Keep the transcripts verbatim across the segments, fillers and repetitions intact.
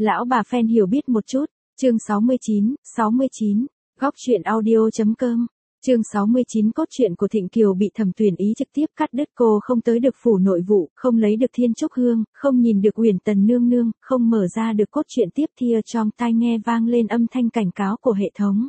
Lão bà fan hiểu biết một chút, chương sáu mươi chín, sáu mươi chín, góc truyện audio.com, chương sáu mươi chín cốt truyện của Thịnh Kiều bị Thẩm Tuyển Ý trực tiếp cắt đứt, cô không tới được phủ nội vụ, không lấy được Thiên Trúc Hương, không nhìn được Uyển Tần nương nương, không mở ra được cốt truyện tiếp thia, trong tai nghe vang lên âm thanh cảnh cáo của hệ thống.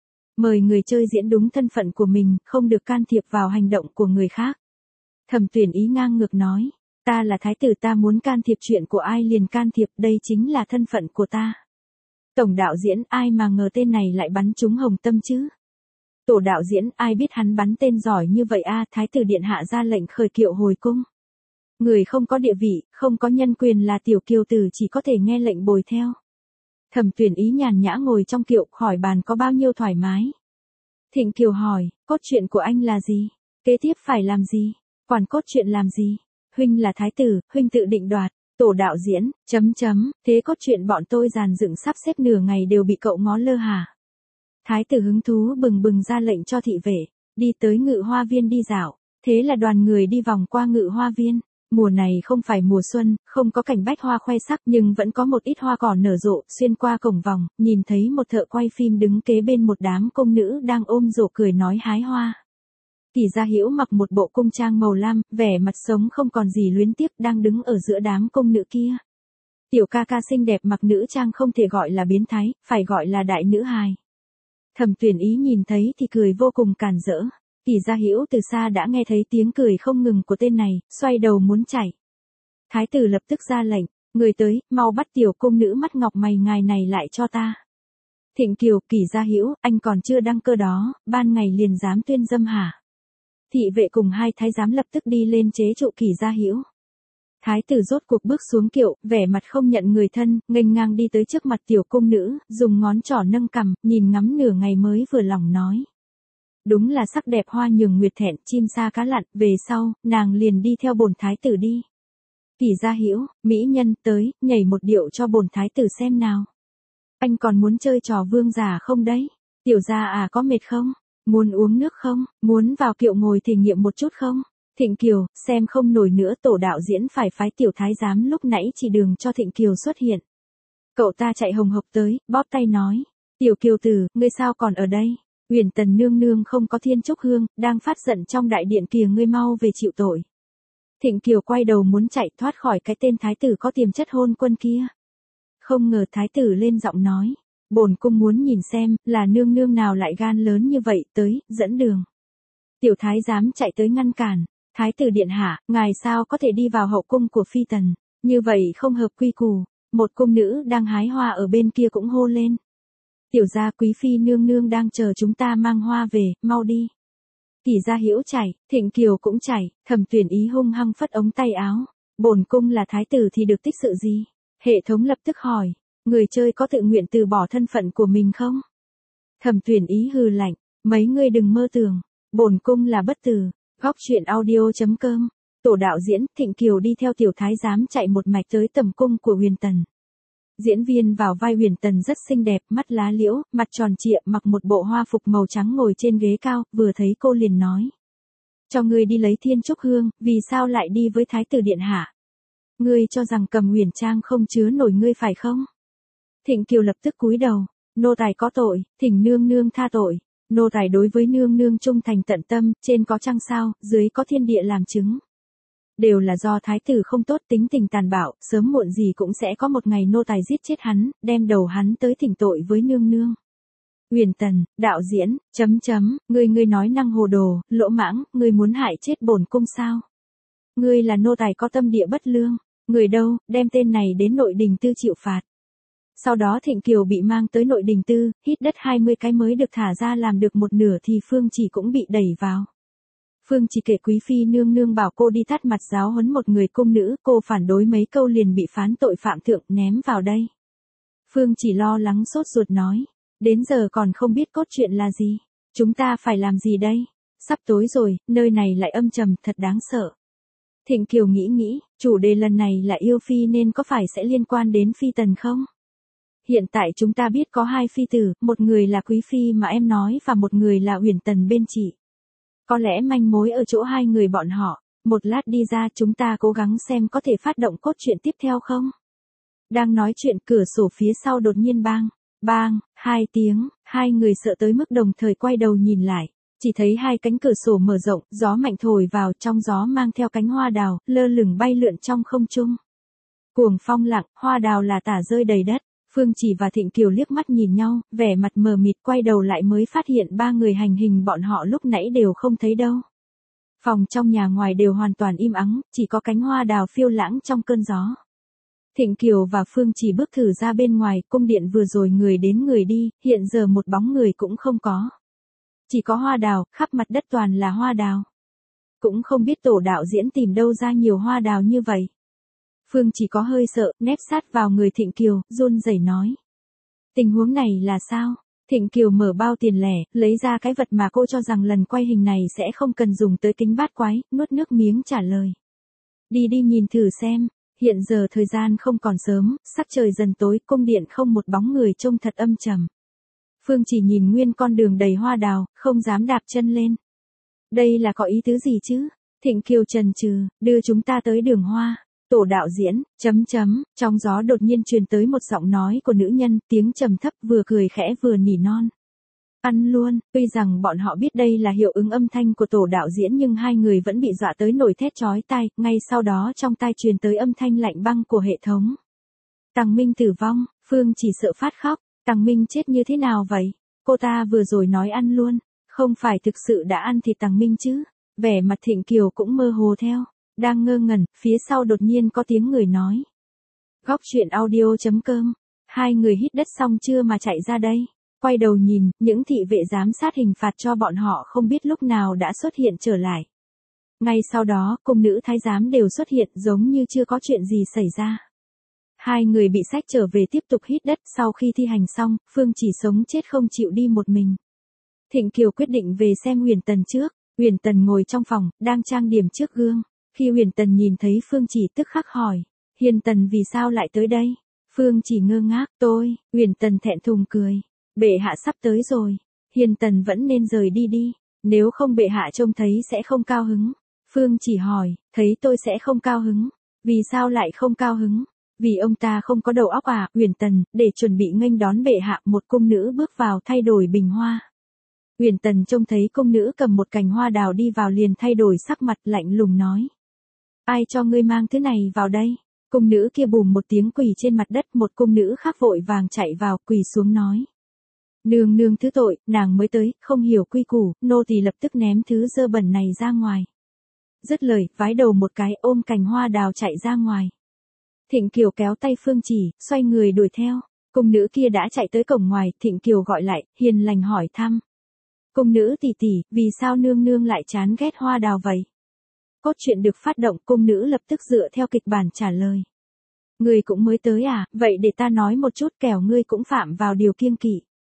Mời người chơi diễn đúng thân phận của mình, không được can thiệp vào hành động của người khác. Thẩm Tuyển Ý ngang ngược nói, ta là thái tử, ta muốn can thiệp chuyện của ai liền can thiệp, đây chính là thân phận của ta. Tổng đạo diễn, ai mà ngờ tên này lại bắn trúng hồng tâm chứ? Tổ đạo diễn, ai biết hắn bắn tên giỏi như vậy a? Thái tử điện hạ ra lệnh khởi kiệu hồi cung. Người không có địa vị, không có nhân quyền là tiểu kiều tử, chỉ có thể nghe lệnh bồi theo. Thẩm Tuyển Ý nhàn nhã ngồi trong kiệu, khỏi bàn có bao nhiêu thoải mái. Thịnh Kiều hỏi, cốt truyện của anh là gì? Kế tiếp phải làm gì? Quản cốt truyện làm gì? Huynh là thái tử, huynh tự định đoạt. Tổ đạo diễn, chấm chấm, thế cốt truyện bọn tôi dàn dựng sắp xếp nửa ngày đều bị cậu ngó lơ hả? Thái tử hứng thú bừng bừng ra lệnh cho thị vệ, đi tới Ngự Hoa Viên đi dạo. Thế là đoàn người đi vòng qua Ngự Hoa Viên. Mùa này không phải mùa xuân, không có cảnh bách hoa khoe sắc nhưng vẫn có một ít hoa cỏ nở rộ. Xuyên qua cổng vòng, nhìn thấy một thợ quay phim đứng kế bên một đám công nữ đang ôm rổ cười nói hái hoa. Kỳ Gia Hữu mặc một bộ cung trang màu lam, vẻ mặt sống không còn gì luyến tiếc, đang đứng ở giữa đám công nữ kia. Tiểu ca ca xinh đẹp mặc nữ trang không thể gọi là biến thái, phải gọi là đại nữ hài. Thẩm Tuyển Ý nhìn thấy thì cười vô cùng càn rỡ. Kỳ Gia Hữu từ xa đã nghe thấy tiếng cười không ngừng của tên này, xoay đầu muốn chạy. Thái tử lập tức ra lệnh, người tới, mau bắt tiểu cung nữ mắt ngọc mày ngài này lại cho ta. Thịnh Kiều, Kỳ Gia Hữu, anh còn chưa đăng cơ đó, ban ngày liền dám tuyên dâm hả? Thị vệ cùng hai thái giám lập tức đi lên chế trụ Kỳ Gia Hữu. Thái tử rốt cuộc bước xuống kiệu, vẻ mặt không nhận người thân, nghênh ngang đi tới trước mặt tiểu cung nữ, dùng ngón trỏ nâng cằm, nhìn ngắm nửa ngày mới vừa lòng nói. Đúng là sắc đẹp hoa nhường nguyệt thẹn, chim sa cá lặn, về sau, nàng liền đi theo bổn thái tử đi. Kỳ Gia Hữu, mỹ nhân, tới, nhảy một điệu cho bổn thái tử xem nào. Anh còn muốn chơi trò vương giả không đấy? Tiểu gia à, có mệt không? Muốn uống nước không? Muốn vào kiệu ngồi thể nghiệm một chút không? Thịnh Kiều, xem không nổi nữa, tổ đạo diễn phải phái tiểu thái giám lúc nãy chỉ đường cho Thịnh Kiều xuất hiện. Cậu ta chạy hồng hộc tới, bóp tay nói. Tiểu Kiều tử, ngươi sao còn ở đây? Uyển Tần nương nương không có Thiên Trúc Hương, đang phát giận trong đại điện kìa, ngươi mau về chịu tội. Thịnh Kiều quay đầu muốn chạy thoát khỏi cái tên thái tử có tiềm chất hôn quân kia. Không ngờ thái tử lên giọng nói. Bổn cung muốn nhìn xem, là nương nương nào lại gan lớn như vậy, tới, dẫn đường. Tiểu thái giám chạy tới ngăn cản. Thái tử điện hạ, ngài sao có thể đi vào hậu cung của phi tần, như vậy không hợp quy củ. Một cung nữ đang hái hoa ở bên kia cũng hô lên. Tiểu gia, quý phi nương nương đang chờ chúng ta mang hoa về, mau đi. Kỳ Gia Hữu chạy, Thịnh Kiều cũng chạy, Thẩm Tuyển Ý hung hăng phất ống tay áo. Bổn cung là thái tử thì được tích sự gì? Hệ thống lập tức hỏi, người chơi có tự nguyện từ bỏ thân phận của mình không? Thẩm Tuyển Ý hừ lạnh, mấy ngươi đừng mơ tưởng, bổn cung là bất tử. Góc truyện audio.com, tổ đạo diễn, Thịnh Kiều đi theo tiểu thái giám chạy một mạch tới tầm cung của Uyển Tần. Diễn viên vào vai Uyển Tần rất xinh đẹp, mắt lá liễu, mặt tròn trịa, mặc một bộ hoa phục màu trắng ngồi trên ghế cao, vừa thấy cô liền nói. Cho ngươi đi lấy Thiên Trúc Hương, vì sao lại đi với thái tử điện hạ? Ngươi cho rằng cầm Uyển Trang không chứa nổi ngươi phải không? Thịnh Kiều lập tức cúi đầu, nô tài có tội, thỉnh nương nương tha tội. Nô tài đối với nương nương trung thành tận tâm, trên có trăng sao, dưới có thiên địa làm chứng. Đều là do thái tử không tốt, tính tình tàn bạo, sớm muộn gì cũng sẽ có một ngày nô tài giết chết hắn, đem đầu hắn tới thỉnh tội với nương nương. Uyển Tần, đạo diễn, chấm chấm, ngươi ngươi nói năng hồ đồ, lỗ mãng, ngươi muốn hại chết bổn cung sao? Ngươi là nô tài có tâm địa bất lương, người đâu, đem tên này đến nội đình tư chịu phạt. Sau đó Thịnh Kiều bị mang tới nội đình tư, hít đất hai mươi cái mới được thả ra, làm được một nửa thì Phương Chỉ cũng bị đẩy vào. Phương Chỉ kể quý phi nương nương bảo cô đi tát mặt giáo huấn một người cung nữ, cô phản đối mấy câu liền bị phán tội phạm thượng, ném vào đây. Phương Chỉ lo lắng sốt ruột nói, đến giờ còn không biết cốt truyện là gì, chúng ta phải làm gì đây? Sắp tối rồi, nơi này lại âm trầm, thật đáng sợ. Thịnh Kiều nghĩ nghĩ, chủ đề lần này là yêu phi nên có phải sẽ liên quan đến phi tần không? Hiện tại chúng ta biết có hai phi tử, một người là quý phi mà em nói và một người là Uyển Tần bên chị. Có lẽ manh mối ở chỗ hai người bọn họ, một lát đi ra chúng ta cố gắng xem có thể phát động cốt truyện tiếp theo không? Đang nói chuyện cửa sổ phía sau đột nhiên bang, bang, hai tiếng, hai người sợ tới mức đồng thời quay đầu nhìn lại. Chỉ thấy hai cánh cửa sổ mở rộng, gió mạnh thổi vào, trong gió mang theo cánh hoa đào, lơ lửng bay lượn trong không trung. Cuồng phong lặng, hoa đào là tả rơi đầy đất. Phương Chỉ và Thịnh Kiều liếc mắt nhìn nhau, vẻ mặt mờ mịt, quay đầu lại mới phát hiện ba người hành hình bọn họ lúc nãy đều không thấy đâu. Phòng trong nhà ngoài đều hoàn toàn im ắng, chỉ có cánh hoa đào phiêu lãng trong cơn gió. Thịnh Kiều và Phương Chỉ bước thử ra bên ngoài, cung điện vừa rồi người đến người đi, hiện giờ một bóng người cũng không có. Chỉ có hoa đào, khắp mặt đất toàn là hoa đào. Cũng không biết tổ đạo diễn tìm đâu ra nhiều hoa đào như vậy. Phương Chỉ có hơi sợ, nép sát vào người Thịnh Kiều, run rẩy nói. Tình huống này là sao? Thịnh Kiều mở bao tiền lẻ, lấy ra cái vật mà cô cho rằng lần quay hình này sẽ không cần dùng tới kính bát quái, nuốt nước miếng trả lời. Đi đi nhìn thử xem, hiện giờ thời gian không còn sớm, sắc trời dần tối, cung điện không một bóng người trông thật âm trầm. Phương Chỉ nhìn nguyên con đường đầy hoa đào, không dám đạp chân lên. Đây là có ý tứ gì chứ? Thịnh Kiều chần chừ, đưa chúng ta tới đường hoa. Tổ đạo diễn, chấm chấm, trong gió đột nhiên truyền tới một giọng nói của nữ nhân, tiếng trầm thấp vừa cười khẽ vừa nỉ non. Ăn luôn, tuy rằng bọn họ biết đây là hiệu ứng âm thanh của tổ đạo diễn nhưng hai người vẫn bị dọa tới nổi thét chói tai, ngay sau đó trong tai truyền tới âm thanh lạnh băng của hệ thống. Tằng Minh tử vong, Phương Chỉ sợ phát khóc, Tằng Minh chết như thế nào vậy? Cô ta vừa rồi nói ăn luôn, không phải thực sự đã ăn thịt Tằng Minh chứ? Vẻ mặt Thịnh Kiều cũng mơ hồ theo. Đang ngơ ngẩn, phía sau đột nhiên có tiếng người nói. Góc truyện audio chấm com. Hai người hít đất xong chưa mà chạy ra đây. Quay đầu nhìn, những thị vệ giám sát hình phạt cho bọn họ không biết lúc nào đã xuất hiện trở lại. Ngay sau đó, cung nữ thái giám đều xuất hiện giống như chưa có chuyện gì xảy ra. Hai người bị xách trở về tiếp tục hít đất sau khi thi hành xong, Phương Chỉ sống chết không chịu đi một mình. Thịnh Kiều quyết định về xem Huyền Tần trước. Huyền Tần ngồi trong phòng, đang trang điểm trước gương. Khi Huyền Tần nhìn thấy Phương Chỉ tức khắc hỏi, Hiền Tần vì sao lại tới đây? Phương Chỉ ngơ ngác, tôi, Huyền Tần thẹn thùng cười, bệ hạ sắp tới rồi, Hiền Tần vẫn nên rời đi đi, nếu không bệ hạ trông thấy sẽ không cao hứng. Phương Chỉ hỏi, thấy tôi sẽ không cao hứng, vì sao lại không cao hứng? Vì ông ta không có đầu óc à? Huyền Tần, để chuẩn bị nghênh đón bệ hạ, một cung nữ bước vào thay đổi bình hoa. Huyền Tần trông thấy cung nữ cầm một cành hoa đào đi vào liền thay đổi sắc mặt lạnh lùng nói. Ai cho ngươi mang thứ này vào đây? Cung nữ kia bùm một tiếng quỳ trên mặt đất, một cung nữ khác vội vàng chạy vào quỳ xuống nói. Nương nương thứ tội, nàng mới tới, không hiểu quy củ, nô tỳ lập tức ném thứ dơ bẩn này ra ngoài. Dứt lời, vái đầu một cái ôm cành hoa đào chạy ra ngoài. Thịnh Kiều kéo tay Phương Chỉ, xoay người đuổi theo. Cung nữ kia đã chạy tới cổng ngoài, Thịnh Kiều gọi lại, hiền lành hỏi thăm. Cung nữ tỷ tỷ, vì sao nương nương lại chán ghét hoa đào vậy? Cốt truyện được phát động, cung nữ lập tức dựa theo kịch bản trả lời. Ngươi cũng mới tới à, vậy để ta nói một chút kẻo ngươi cũng phạm vào điều kiêng kỵ.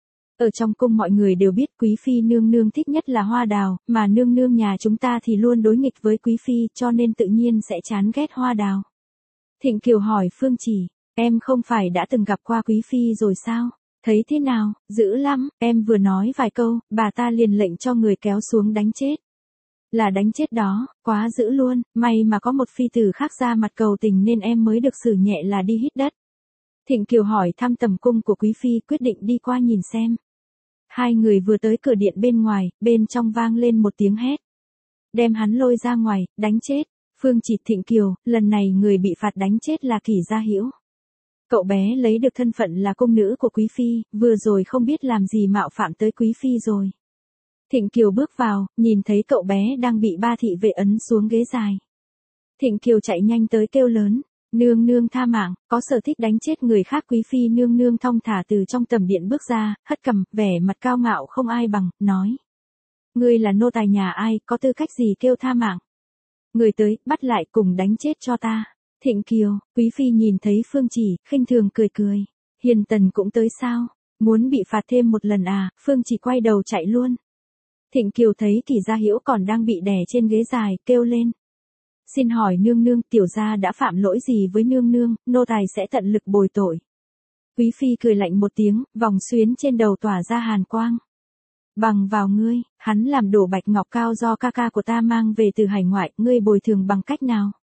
Ở trong cung mọi người đều biết quý phi nương nương thích nhất là hoa đào, mà nương nương nhà chúng ta thì luôn đối nghịch với quý phi cho nên tự nhiên sẽ chán ghét hoa đào. Thịnh Kiều hỏi Phương Chỉ, em không phải đã từng gặp qua quý phi rồi sao? Thấy thế nào, dữ lắm, em vừa nói vài câu, bà ta liền lệnh cho người kéo xuống đánh chết. Là đánh chết đó, quá dữ luôn, may mà có một phi tử khác ra mặt cầu tình nên em mới được xử nhẹ là đi hít đất. Thịnh Kiều hỏi thăm tầm cung của quý phi, quyết định đi qua nhìn xem. Hai người vừa tới cửa điện bên ngoài, bên trong vang lên một tiếng hét. Đem hắn lôi ra ngoài, đánh chết. Phương Chỉ, Thịnh Kiều, lần này người bị phạt đánh chết là Kỷ Gia Hữu. Cậu bé lấy được thân phận là cung nữ của quý phi, vừa rồi không biết làm gì mạo phạm tới quý phi rồi. Thịnh Kiều bước vào, nhìn thấy cậu bé đang bị ba thị vệ ấn xuống ghế dài. Thịnh Kiều chạy nhanh tới kêu lớn, nương nương tha mạng, có sở thích đánh chết người khác. Quý phi nương nương thong thả từ trong tầm điện bước ra, hất cằm, vẻ mặt cao ngạo không ai bằng, nói. Ngươi là nô tài nhà ai, có tư cách gì kêu tha mạng? Người tới, bắt lại cùng đánh chết cho ta. Thịnh Kiều, quý phi nhìn thấy Phương Chỉ, khinh thường cười cười. Hiền Tần cũng tới sao? Muốn bị phạt thêm một lần à? Phương Chỉ quay đầu chạy luôn. Thịnh Kiều thấy Kỷ Gia Hữu còn đang bị đè trên ghế dài, kêu lên. Xin hỏi nương nương, tiểu gia đã phạm lỗi gì với nương nương, nô tài sẽ tận lực bồi tội. Quý phi cười lạnh một tiếng, vòng xuyến trên đầu tỏa ra hàn quang. Bằng vào ngươi, hắn làm đổ bạch ngọc cao do ca ca của ta mang về từ hải ngoại, ngươi bồi thường bằng cách nào?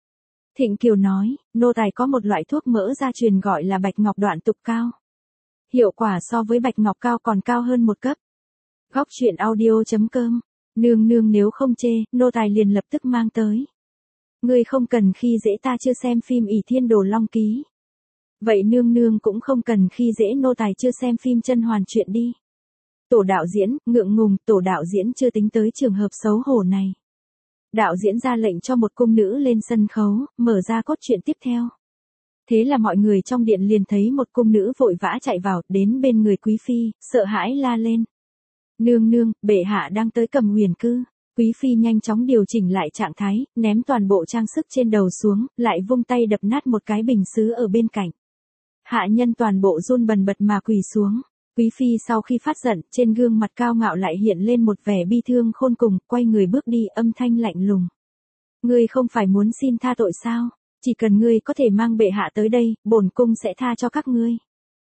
Thịnh Kiều nói, nô tài có một loại thuốc mỡ gia truyền gọi là bạch ngọc đoạn tục cao. Hiệu quả so với bạch ngọc cao còn cao hơn một cấp. Góc truyện audio.com. Nương nương nếu không chê, nô tài liền lập tức mang tới. Ngươi không cần khi dễ ta chưa xem phim ỷ thiên đồ long ký. Vậy nương nương cũng không cần khi dễ nô tài chưa xem phim chân hoàn chuyện đi. Tổ đạo diễn, ngượng ngùng, tổ đạo diễn chưa tính tới trường hợp xấu hổ này. Đạo diễn ra lệnh cho một cung nữ lên sân khấu, mở ra cốt truyện tiếp theo. Thế là mọi người trong điện liền thấy một cung nữ vội vã chạy vào, đến bên người quý phi, sợ hãi la lên. Nương nương, bệ hạ đang tới Cầm Huyền cư. Quý phi nhanh chóng điều chỉnh lại trạng thái, ném toàn bộ trang sức trên đầu xuống, lại vung tay đập nát một cái bình sứ ở bên cạnh. Hạ nhân toàn bộ run bần bật mà quỳ xuống. Quý phi sau khi phát giận, trên gương mặt cao ngạo lại hiện lên một vẻ bi thương khôn cùng, quay người bước đi, âm thanh lạnh lùng. Ngươi không phải muốn xin tha tội sao? Chỉ cần ngươi có thể mang bệ hạ tới đây, bổn cung sẽ tha cho các ngươi.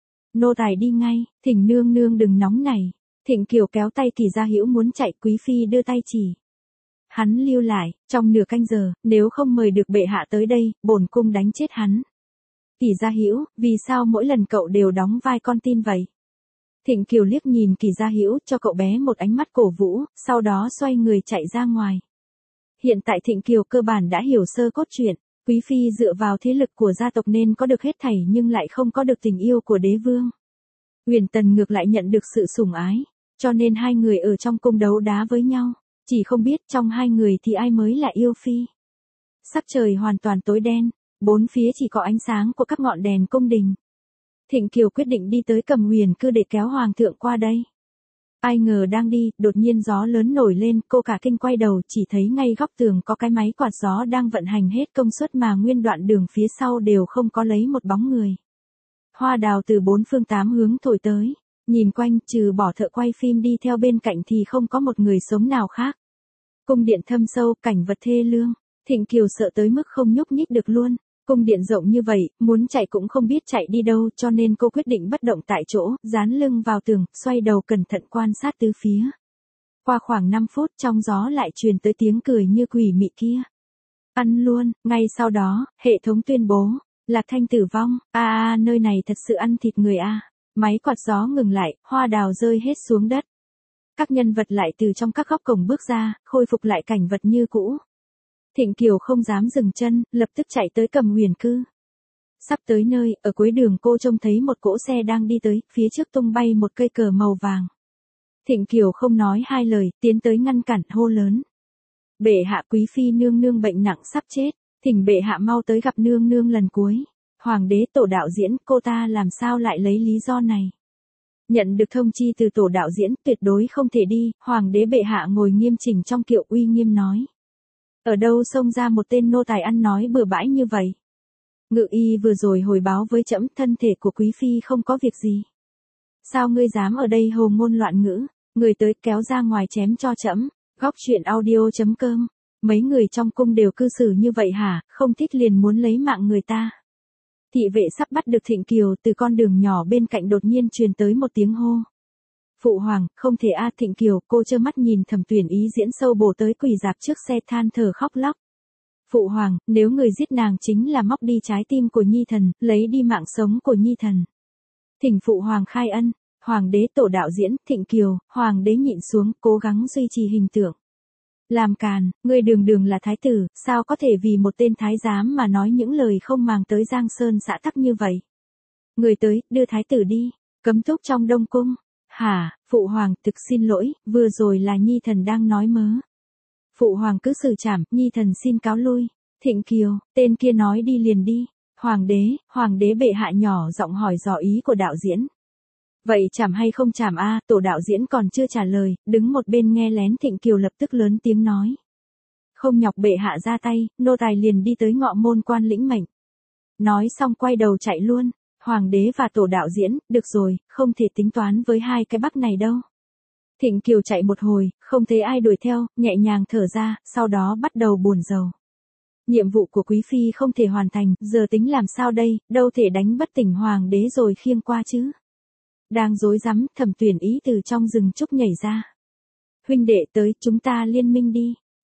Nô tài đi ngay, thỉnh nương nương đừng nóng nảy. Thịnh Kiều kéo tay Kỳ Gia Hữu muốn chạy, quý phi đưa tay chỉ. Hắn lưu lại, trong nửa canh giờ, nếu không mời được bệ hạ tới đây, bổn cung đánh chết hắn. Kỳ Gia Hữu, vì sao mỗi lần cậu đều đóng vai con tin vậy? Thịnh Kiều liếc nhìn Kỳ Gia Hữu, cho cậu bé một ánh mắt cổ vũ, sau đó xoay người chạy ra ngoài. Hiện tại Thịnh Kiều cơ bản đã hiểu sơ cốt truyện, quý phi dựa vào thế lực của gia tộc nên có được hết thảy nhưng lại không có được tình yêu của đế vương. Huyền Tần ngược lại nhận được sự sủng ái, cho nên hai người ở trong cung đấu đá với nhau, chỉ không biết trong hai người thì ai mới là yêu phi. Sắc trời hoàn toàn tối đen, bốn phía chỉ có ánh sáng của các ngọn đèn cung đình. Thịnh Kiều quyết định đi tới Cầm Huyền cư để kéo hoàng thượng qua đây. Ai ngờ đang đi, đột nhiên gió lớn nổi lên, cô cả kinh quay đầu chỉ thấy ngay góc tường có cái máy quạt gió đang vận hành hết công suất mà nguyên đoạn đường phía sau đều không có lấy một bóng người. Hoa đào từ bốn phương tám hướng thổi tới, nhìn quanh trừ bỏ thợ quay phim đi theo bên cạnh thì không có một người sống nào khác. Cung điện thâm sâu, cảnh vật thê lương, Thịnh Kiều sợ tới mức không nhúc nhích được luôn. Cung điện rộng như vậy, muốn chạy cũng không biết chạy đi đâu cho nên cô quyết định bất động tại chỗ, dán lưng vào tường, xoay đầu cẩn thận quan sát tứ phía. Qua khoảng năm phút trong gió lại truyền tới tiếng cười như quỷ mị kia. Ăn luôn, ngay sau đó, hệ thống tuyên bố, Lạc Thanh tử vong, a a nơi này thật sự ăn thịt người a. À. Máy quạt gió ngừng lại, hoa đào rơi hết xuống đất. Các nhân vật lại từ trong các góc cổng bước ra, khôi phục lại cảnh vật như cũ. Thịnh Kiều không dám dừng chân, lập tức chạy tới Cầm Huyền cư. Sắp tới nơi, ở cuối đường cô trông thấy một cỗ xe đang đi tới, phía trước tung bay một cây cờ màu vàng. Thịnh Kiều không nói hai lời, tiến tới ngăn cản, hô lớn. Bệ hạ, quý phi nương nương bệnh nặng sắp chết, thỉnh bệ hạ mau tới gặp nương nương lần cuối. Hoàng đế tổ đạo diễn, cô ta làm sao lại lấy lý do này? Nhận được thông chi từ tổ đạo diễn, tuyệt đối không thể đi, hoàng đế bệ hạ ngồi nghiêm chỉnh trong kiệu uy nghiêm nói. Ở đâu xông ra một tên nô tài ăn nói bừa bãi như vậy? Ngự y vừa rồi hồi báo với trẫm thân thể của quý phi không có việc gì. Sao ngươi dám ở đây hồ ngôn loạn ngữ, người tới kéo ra ngoài chém cho trẫm. Góc truyện audio.com. Mấy người trong cung đều cư xử như vậy hả, không thích liền muốn lấy mạng người ta. Thị vệ sắp bắt được Thịnh Kiều, từ con đường nhỏ bên cạnh đột nhiên truyền tới một tiếng hô. Phụ hoàng, không thể a. Thịnh Kiều, cô trơ mắt nhìn Thẩm Tuyển Ý diễn sâu bổ tới quỳ dạp trước xe than thở khóc lóc. Phụ hoàng, nếu người giết nàng chính là móc đi trái tim của nhi thần, lấy đi mạng sống của nhi thần. Thỉnh phụ hoàng khai ân. Hoàng đế tổ đạo diễn, Thịnh Kiều, hoàng đế nhịn xuống, cố gắng duy trì hình tượng. Làm càn, ngươi đường đường là thái tử, sao có thể vì một tên thái giám mà nói những lời không màng tới Giang Sơn xã tắc như vậy. Người tới, đưa thái tử đi, cấm túc trong đông cung. Hả, phụ hoàng, thực xin lỗi, vừa rồi là nhi thần đang nói mớ. Phụ hoàng cứ xử trảm, nhi thần xin cáo lui. Thịnh Kiều, tên kia nói đi liền đi. Hoàng đế, hoàng đế bệ hạ nhỏ giọng hỏi dò ý của đạo diễn. Vậy chảm hay không chảm a? Tổ đạo diễn còn chưa trả lời, đứng một bên nghe lén. Thịnh Kiều lập tức lớn tiếng nói. Không nhọc bệ hạ ra tay, nô tài liền đi tới ngọ môn quan lĩnh mệnh. Nói xong quay đầu chạy luôn. Hoàng đế và tổ đạo diễn, được rồi, không thể tính toán với hai cái bắc này đâu. Thịnh Kiều chạy một hồi, không thấy ai đuổi theo, nhẹ nhàng thở ra, sau đó bắt đầu buồn rầu. Nhiệm vụ của quý phi không thể hoàn thành, giờ tính làm sao đây, đâu thể đánh bất tỉnh hoàng đế rồi khiêng qua chứ. Đang rối rắm, Thẩm Tuyển Ý từ trong rừng trúc nhảy ra. Huynh đệ tới, chúng ta liên minh đi.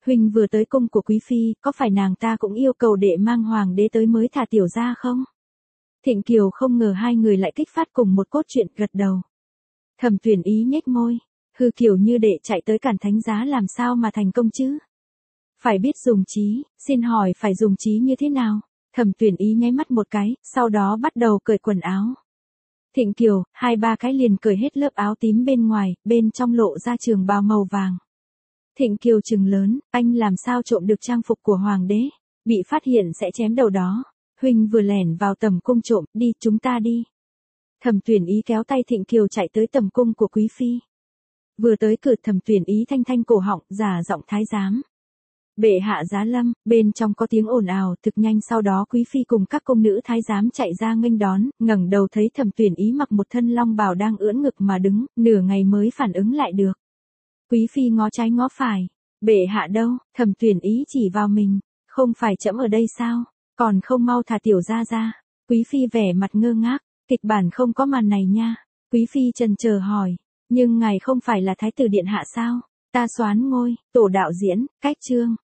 huynh vừa tới cung của quý phi, có phải nàng ta cũng yêu cầu đệ mang hoàng đế tới mới thả tiểu ra không? Thịnh Kiều không ngờ hai người lại kích phát cùng một cốt truyện, gật đầu. Thẩm Tuyển Ý nhếch môi, hư kiểu như đệ chạy tới Càn Thánh Giá làm sao mà thành công chứ? Phải biết dùng trí, xin hỏi phải dùng trí như thế nào? Thẩm Tuyển Ý nháy mắt một cái, sau đó bắt đầu cởi quần áo. Thịnh Kiều, hai ba cái liền cởi hết lớp áo tím bên ngoài, bên trong lộ ra trường bào màu vàng. Thịnh Kiều trừng lớn, anh làm sao trộm được trang phục của hoàng đế? Bị phát hiện sẽ chém đầu đó. Huynh vừa lẻn vào tầm cung trộm, đi, chúng ta đi. Thẩm Tuyển Ý kéo tay Thịnh Kiều chạy tới tầm cung của quý phi. Vừa tới cửa, Thẩm Tuyển Ý thanh thanh cổ họng, giả giọng thái giám. Bệ hạ giá lâm, bên trong có tiếng ồn ào, thực nhanh sau đó quý phi cùng các công nữ thái giám chạy ra nghênh đón, ngẩng đầu thấy Thẩm Tuyển Ý mặc một thân long bào đang ưỡn ngực mà đứng, nửa ngày mới phản ứng lại được. Quý phi ngó trái ngó phải, bệ hạ đâu? Thẩm Tuyển Ý chỉ vào mình, không phải trẫm ở đây sao? Còn không mau thả tiểu ra ra. Quý phi vẻ mặt ngơ ngác, kịch bản không có màn này nha. Quý phi chần chờ hỏi, nhưng ngài không phải là thái tử điện hạ sao? Ta soán ngôi, tổ đạo diễn, cách chương.